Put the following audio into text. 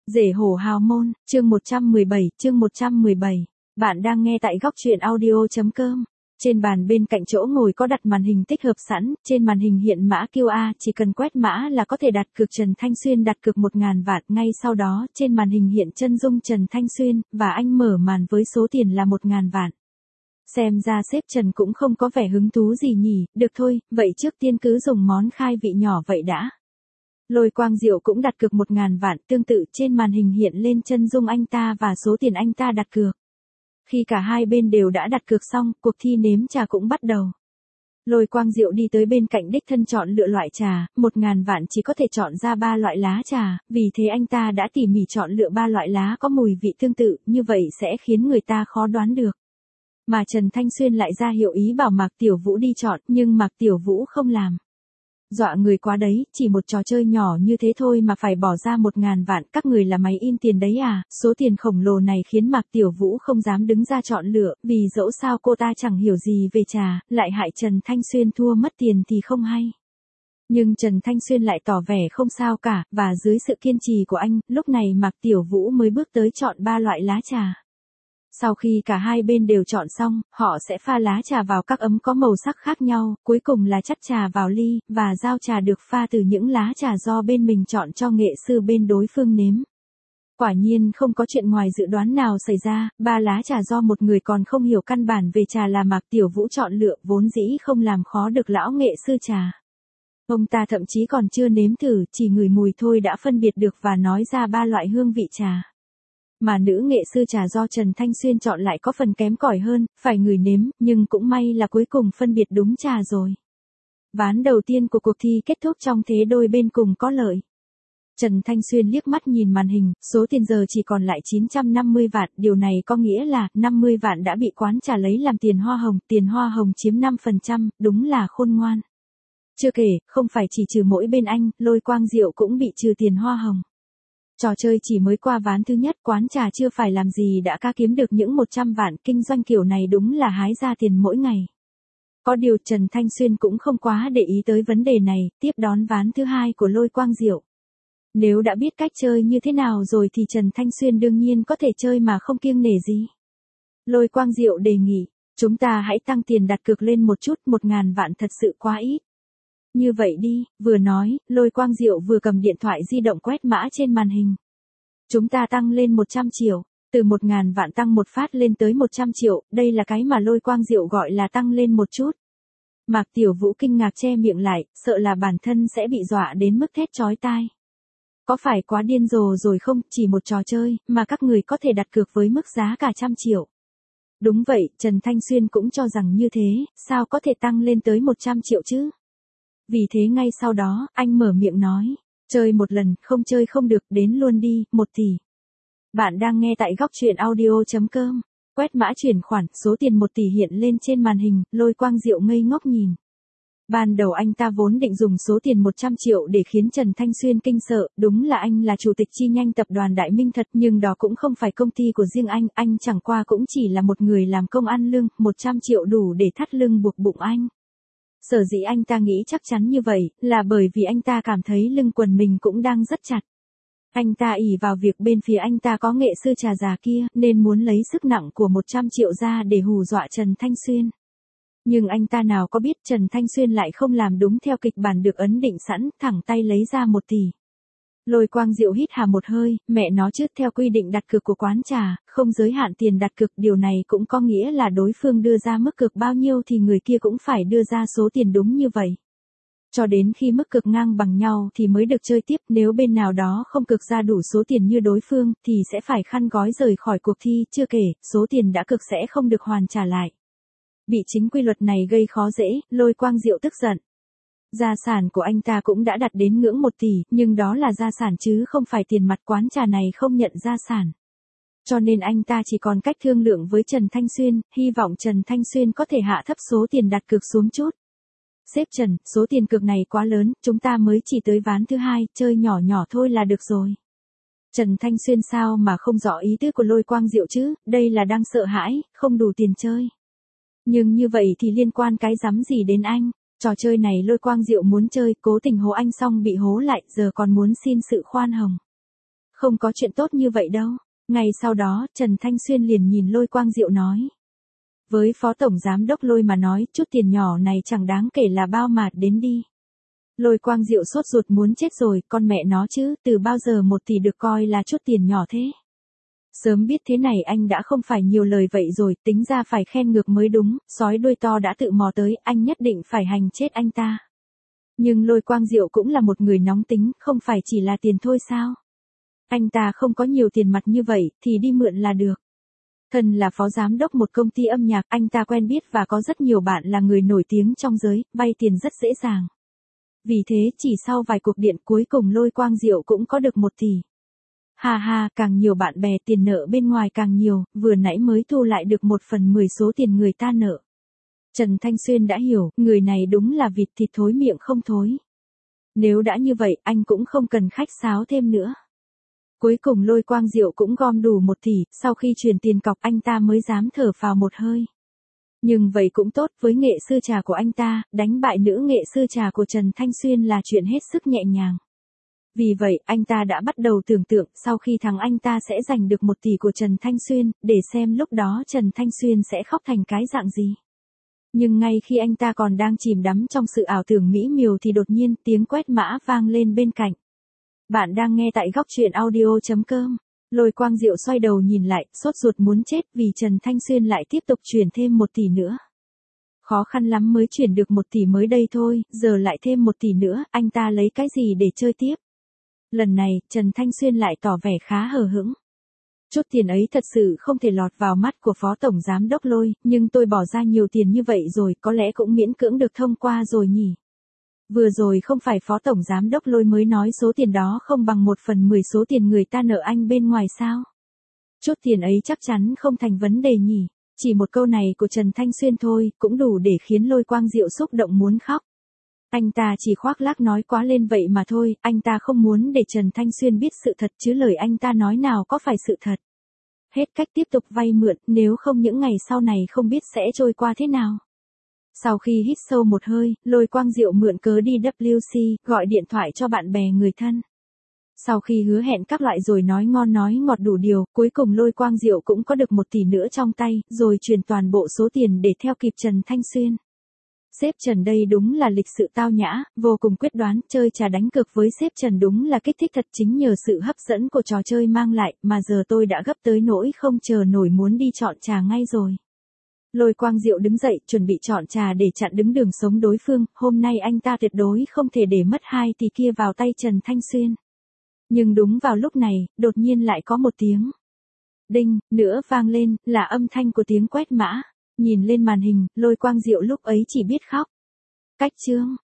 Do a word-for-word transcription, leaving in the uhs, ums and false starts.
Rể hổ hào môn, chương một trăm mười bảy, chương một trăm mười bảy. Bạn đang nghe tại góc truyện audio.com. Trên bàn bên cạnh chỗ ngồi có đặt màn hình tích hợp sẵn, trên màn hình hiện mã quy rờ, chỉ cần quét mã là có thể đặt cược. Trần Thanh Xuyên đặt cược một ngàn vạn, ngay sau đó, trên màn hình hiện chân dung Trần Thanh Xuyên, và anh mở màn với số tiền là một ngàn vạn. Xem ra sếp Trần cũng không có vẻ hứng thú gì nhỉ, được thôi, vậy trước tiên cứ dùng món khai vị nhỏ vậy đã. Lôi Quang Diệu cũng đặt cược một ngàn vạn, tương tự trên màn hình hiện lên chân dung anh ta và số tiền anh ta đặt cược. Khi cả hai bên đều đã đặt cược xong, cuộc thi nếm trà cũng bắt đầu. Lôi Quang Diệu đi tới bên cạnh đích thân chọn lựa loại trà, một ngàn vạn chỉ có thể chọn ra ba loại lá trà, vì thế anh ta đã tỉ mỉ chọn lựa ba loại lá có mùi vị tương tự, như vậy sẽ khiến người ta khó đoán được. Mà Trần Thanh Xuyên lại ra hiệu ý bảo Mạc Tiểu Vũ đi chọn, nhưng Mạc Tiểu Vũ không làm. Dọa người quá đấy, chỉ một trò chơi nhỏ như thế thôi mà phải bỏ ra một ngàn vạn, các người là máy in tiền đấy à, số tiền khổng lồ này khiến Mạc Tiểu Vũ không dám đứng ra chọn lựa, vì dẫu sao cô ta chẳng hiểu gì về trà, lại hại Trần Thanh Xuyên thua mất tiền thì không hay. Nhưng Trần Thanh Xuyên lại tỏ vẻ không sao cả, và dưới sự kiên trì của anh, lúc này Mạc Tiểu Vũ mới bước tới chọn ba loại lá trà. Sau khi cả hai bên đều chọn xong, họ sẽ pha lá trà vào các ấm có màu sắc khác nhau, cuối cùng là chắt trà vào ly, và giao trà được pha từ những lá trà do bên mình chọn cho nghệ sư bên đối phương nếm. Quả nhiên không có chuyện ngoài dự đoán nào xảy ra, ba lá trà do một người còn không hiểu căn bản về trà là Mạc Tiểu Vũ chọn lựa, vốn dĩ không làm khó được lão nghệ sư trà. Ông ta thậm chí còn chưa nếm thử, chỉ ngửi mùi thôi đã phân biệt được và nói ra ba loại hương vị trà. Mà nữ nghệ sư trà do Trần Thanh Xuyên chọn lại có phần kém cỏi hơn, phải ngửi nếm, nhưng cũng may là cuối cùng phân biệt đúng trà rồi. Ván đầu tiên của cuộc thi kết thúc trong thế đôi bên cùng có lợi. Trần Thanh Xuyên liếc mắt nhìn màn hình, số tiền giờ chỉ còn lại chín trăm năm mươi vạn, điều này có nghĩa là năm mươi vạn đã bị quán trà lấy làm tiền hoa hồng, tiền hoa hồng chiếm năm phần trăm, đúng là khôn ngoan. Chưa kể, không phải chỉ trừ mỗi bên anh, Lôi Quang Diệu cũng bị trừ tiền hoa hồng. Trò chơi chỉ mới qua ván thứ nhất, quán trà chưa phải làm gì đã cá kiếm được những một trăm vạn, kinh doanh kiểu này đúng là hái ra tiền mỗi ngày. Có điều Trần Thanh Xuyên cũng không quá để ý tới vấn đề này, tiếp đón ván thứ hai của Lôi Quang Diệu. Nếu đã biết cách chơi như thế nào rồi thì Trần Thanh Xuyên đương nhiên có thể chơi mà không kiêng nể gì. Lôi Quang Diệu đề nghị, chúng ta hãy tăng tiền đặt cược lên một chút, một ngàn vạn thật sự quá ít. Như vậy đi, vừa nói, Lôi Quang Diệu vừa cầm điện thoại di động quét mã trên màn hình. Chúng ta tăng lên một trăm triệu, từ một ngàn vạn tăng một phát lên tới một trăm triệu, đây là cái mà Lôi Quang Diệu gọi là tăng lên một chút. Mạc Tiểu Vũ kinh ngạc che miệng lại, sợ là bản thân sẽ bị dọa đến mức thét chói tai. Có phải quá điên rồ rồi không, chỉ một trò chơi, mà các người có thể đặt cược với mức giá cả trăm triệu. Đúng vậy, Trần Thanh Xuyên cũng cho rằng như thế, sao có thể tăng lên tới một trăm triệu chứ? Vì thế ngay sau đó, anh mở miệng nói, chơi một lần, không chơi không được, đến luôn đi, một tỷ. Bạn đang nghe tại góc truyện audio.com. Quét mã chuyển khoản, số tiền một tỷ hiện lên trên màn hình, Lôi Quang Diệu ngây ngốc nhìn. Ban đầu anh ta vốn định dùng số tiền một trăm triệu để khiến Trần Thanh Xuyên kinh sợ, đúng là anh là chủ tịch chi nhánh tập đoàn Đại Minh thật, nhưng đó cũng không phải công ty của riêng anh, anh chẳng qua cũng chỉ là một người làm công ăn lương, một trăm triệu đủ để thắt lưng buộc bụng anh. Sở dĩ anh ta nghĩ chắc chắn như vậy, là bởi vì anh ta cảm thấy lưng quần mình cũng đang rất chặt. Anh ta ỷ vào việc bên phía anh ta có nghệ sư trà già kia, nên muốn lấy sức nặng của một trăm triệu ra để hù dọa Trần Thanh Xuyên. Nhưng anh ta nào có biết Trần Thanh Xuyên lại không làm đúng theo kịch bản được ấn định sẵn, thẳng tay lấy ra một tỷ. Lôi Quang Diệu hít hà một hơi, mẹ nó chứ, theo quy định đặt cược của quán trà, không giới hạn tiền đặt cược, điều này cũng có nghĩa là đối phương đưa ra mức cược bao nhiêu thì người kia cũng phải đưa ra số tiền đúng như vậy. Cho đến khi mức cược ngang bằng nhau thì mới được chơi tiếp, nếu bên nào đó không cược ra đủ số tiền như đối phương thì sẽ phải khăn gói rời khỏi cuộc thi, chưa kể, số tiền đã cược sẽ không được hoàn trả lại. Bị chính quy luật này gây khó dễ, Lôi Quang Diệu tức giận. Gia sản của anh ta cũng đã đạt đến ngưỡng một tỷ, nhưng đó là gia sản chứ không phải tiền mặt, quán trà này không nhận gia sản. Cho nên anh ta chỉ còn cách thương lượng với Trần Thanh Xuyên, hy vọng Trần Thanh Xuyên có thể hạ thấp số tiền đặt cược xuống chút. Sếp Trần, số tiền cược này quá lớn, chúng ta mới chỉ tới ván thứ hai, chơi nhỏ nhỏ thôi là được rồi. Trần Thanh Xuyên sao mà không rõ ý tứ của Lôi Quang Diệu chứ, đây là đang sợ hãi, không đủ tiền chơi. Nhưng như vậy thì liên quan cái rắm gì đến anh? Trò chơi này Lôi Quang Diệu muốn chơi, cố tình hố anh xong bị hố lại, giờ còn muốn xin sự khoan hồng. Không có chuyện tốt như vậy đâu. Ngay sau đó, Trần Thanh Xuyên liền nhìn Lôi Quang Diệu nói. Với Phó Tổng Giám Đốc Lôi mà nói, chút tiền nhỏ này chẳng đáng kể là bao mà đến đi. Lôi Quang Diệu sốt ruột muốn chết rồi, con mẹ nó chứ, từ bao giờ một tỷ được coi là chút tiền nhỏ thế. Sớm biết thế này anh đã không phải nhiều lời vậy rồi, tính ra phải khen ngược mới đúng, sói đuôi to đã tự mò tới, anh nhất định phải hành chết anh ta. Nhưng Lôi Quang Diệu cũng là một người nóng tính, không phải chỉ là tiền thôi sao? Anh ta không có nhiều tiền mặt như vậy, thì đi mượn là được. Thân là phó giám đốc một công ty âm nhạc, anh ta quen biết và có rất nhiều bạn là người nổi tiếng trong giới, vay tiền rất dễ dàng. Vì thế chỉ sau vài cuộc điện cuối cùng Lôi Quang Diệu cũng có được một tỷ. Ha ha, càng nhiều bạn bè tiền nợ bên ngoài càng nhiều, vừa nãy mới thu lại được một phần mười số tiền người ta nợ. Trần Thanh Xuyên đã hiểu, người này đúng là vịt thịt thối miệng không thối. Nếu đã như vậy, anh cũng không cần khách sáo thêm nữa. Cuối cùng Lôi Quang Diệu cũng gom đủ một tỷ, sau khi chuyển tiền cọc anh ta mới dám thở phào một hơi. Nhưng vậy cũng tốt, với nghệ sư trà của anh ta, đánh bại nữ nghệ sư trà của Trần Thanh Xuyên là chuyện hết sức nhẹ nhàng. Vì vậy, anh ta đã bắt đầu tưởng tượng, sau khi thắng anh ta sẽ giành được một tỷ của Trần Thanh Xuyên, để xem lúc đó Trần Thanh Xuyên sẽ khóc thành cái dạng gì. Nhưng ngay khi anh ta còn đang chìm đắm trong sự ảo tưởng mỹ miều thì đột nhiên tiếng quét mã vang lên bên cạnh. Bạn đang nghe tại góc truyện audio chấm com. Lôi Quang Diệu xoay đầu nhìn lại, sốt ruột muốn chết vì Trần Thanh Xuyên lại tiếp tục chuyển thêm một tỷ nữa. Khó khăn lắm mới chuyển được một tỷ mới đây thôi, giờ lại thêm một tỷ nữa, anh ta lấy cái gì để chơi tiếp? Lần này, Trần Thanh Xuyên lại tỏ vẻ khá hờ hững. Chút tiền ấy thật sự không thể lọt vào mắt của Phó Tổng Giám Đốc Lôi, nhưng tôi bỏ ra nhiều tiền như vậy rồi, có lẽ cũng miễn cưỡng được thông qua rồi nhỉ. Vừa rồi không phải Phó Tổng Giám Đốc Lôi mới nói số tiền đó không bằng một phần mười số tiền người ta nợ anh bên ngoài sao? Chút tiền ấy chắc chắn không thành vấn đề nhỉ. Chỉ một câu này của Trần Thanh Xuyên thôi, cũng đủ để khiến Lôi Quang Diệu xúc động muốn khóc. Anh ta chỉ khoác lác nói quá lên vậy mà thôi, anh ta không muốn để Trần Thanh Xuyên biết sự thật chứ lời anh ta nói nào có phải sự thật. Hết cách tiếp tục vay mượn, nếu không những ngày sau này không biết sẽ trôi qua thế nào. Sau khi hít sâu một hơi, Lôi Quang Diệu mượn cớ đi W C, gọi điện thoại cho bạn bè người thân. Sau khi hứa hẹn các loại rồi nói ngon nói ngọt đủ điều, cuối cùng Lôi Quang Diệu cũng có được một tỷ nữa trong tay, rồi chuyển toàn bộ số tiền để theo kịp Trần Thanh Xuyên. Sếp Trần đây đúng là lịch sự tao nhã, vô cùng quyết đoán, chơi trà đánh cược với sếp Trần đúng là kích thích thật chính nhờ sự hấp dẫn của trò chơi mang lại, mà giờ tôi đã gấp tới nỗi không chờ nổi muốn đi chọn trà ngay rồi. Lôi Quang Diệu đứng dậy, chuẩn bị chọn trà để chặn đứng đường sống đối phương, hôm nay anh ta tuyệt đối không thể để mất hai tỷ kia vào tay Trần Thanh Xuyên. Nhưng đúng vào lúc này, đột nhiên lại có một tiếng đinh nữa vang lên, là âm thanh của tiếng quét mã. Nhìn lên màn hình, Lôi Quang Diệu lúc ấy chỉ biết khóc. Cách chương